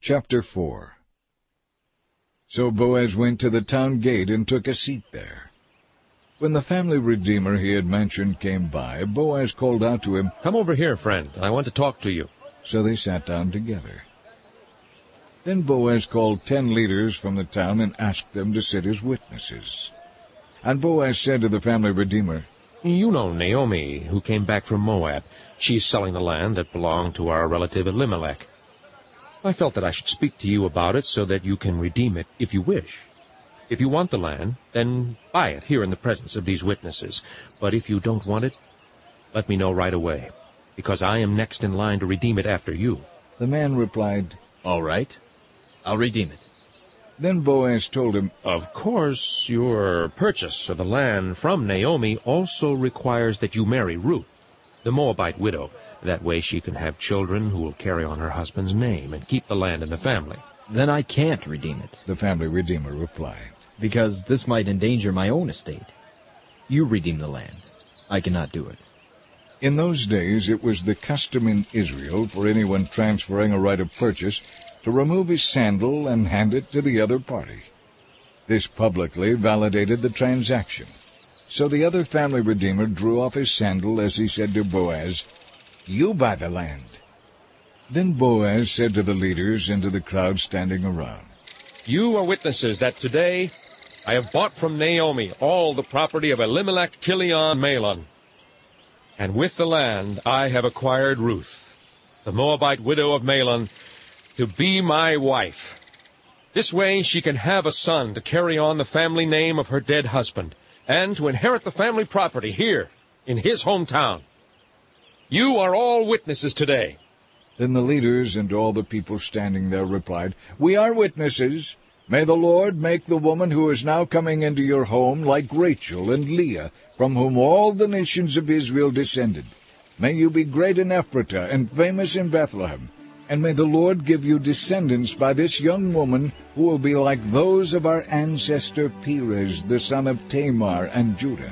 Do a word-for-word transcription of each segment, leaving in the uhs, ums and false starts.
Chapter four. So Boaz went to the town gate and took a seat there. When the family redeemer he had mentioned came by, Boaz called out to him, "Come over here, friend. I want to talk to you." So they sat down together. Then Boaz called ten leaders from the town and asked them to sit as witnesses. And Boaz said to the family redeemer, "You know Naomi, who came back from Moab. She's selling the land that belonged to our relative Elimelech. I felt that I should speak to you about it so that you can redeem it if you wish. If you want the land, then buy it here in the presence of these witnesses. But if you don't want it, let me know right away, because I am next in line to redeem it after you." The man replied, "All right, I'll redeem it." Then Boaz told him, "Of course, your purchase of the land from Naomi also requires that you marry Ruth, the Moabite widow. That way she can have children who will carry on her husband's name and keep the land in the family." "Then I can't redeem it," the family redeemer replied, "because this might endanger my own estate. You redeem the land. I cannot do it." In those days it was the custom in Israel for anyone transferring a right of purchase to remove his sandal and hand it to the other party. This publicly validated the transaction. So the other family redeemer drew off his sandal as he said to Boaz, "You buy the land." Then Boaz said to the leaders and to the crowd standing around, "You are witnesses that today I have bought from Naomi all the property of Elimelech, Kilion, Mahlon. And with the land I have acquired Ruth, the Moabite widow of Mahlon, to be my wife. This way she can have a son to carry on the family name of her dead husband, and to inherit the family property here in his hometown. You are all witnesses today." Then the leaders and all the people standing there replied, "We are witnesses. May the Lord make the woman who is now coming into your home like Rachel and Leah, from whom all the nations of Israel descended. May you be great in Ephratah and famous in Bethlehem. And may the Lord give you descendants by this young woman who will be like those of our ancestor Perez, the son of Tamar and Judah."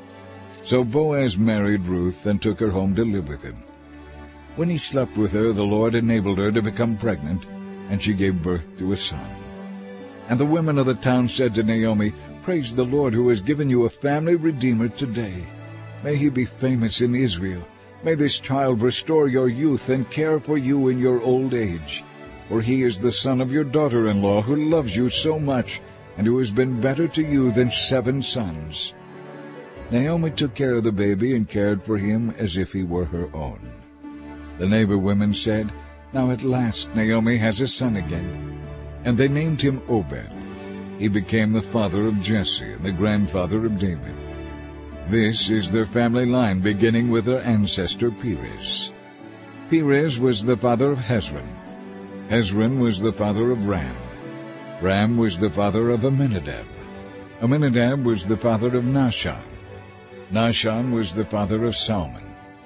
So Boaz married Ruth and took her home to live with him. When he slept with her, the Lord enabled her to become pregnant, and she gave birth to a son. And the women of the town said to Naomi, "Praise the Lord who has given you a family redeemer today. May he be famous in Israel. May this child restore your youth and care for you in your old age. For he is the son of your daughter-in-law, who loves you so much, and who has been better to you than seven sons." Naomi took care of the baby and cared for him as if he were her own. The neighbor women said, "Now at last Naomi has a son again." And they named him Obed. He became the father of Jesse and the grandfather of David. This is their family line, beginning with their ancestor Perez. Perez was the father of Hezron. Hezron was the father of Ram. Ram was the father of Amminadab. Amminadab was the father of Nahshon. Nahshon was the father of Salmon.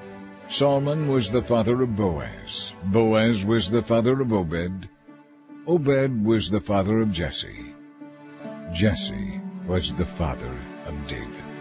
Salmon was the father of Boaz. Boaz was the father of Obed. Obed was the father of Jesse. Jesse was the father of David.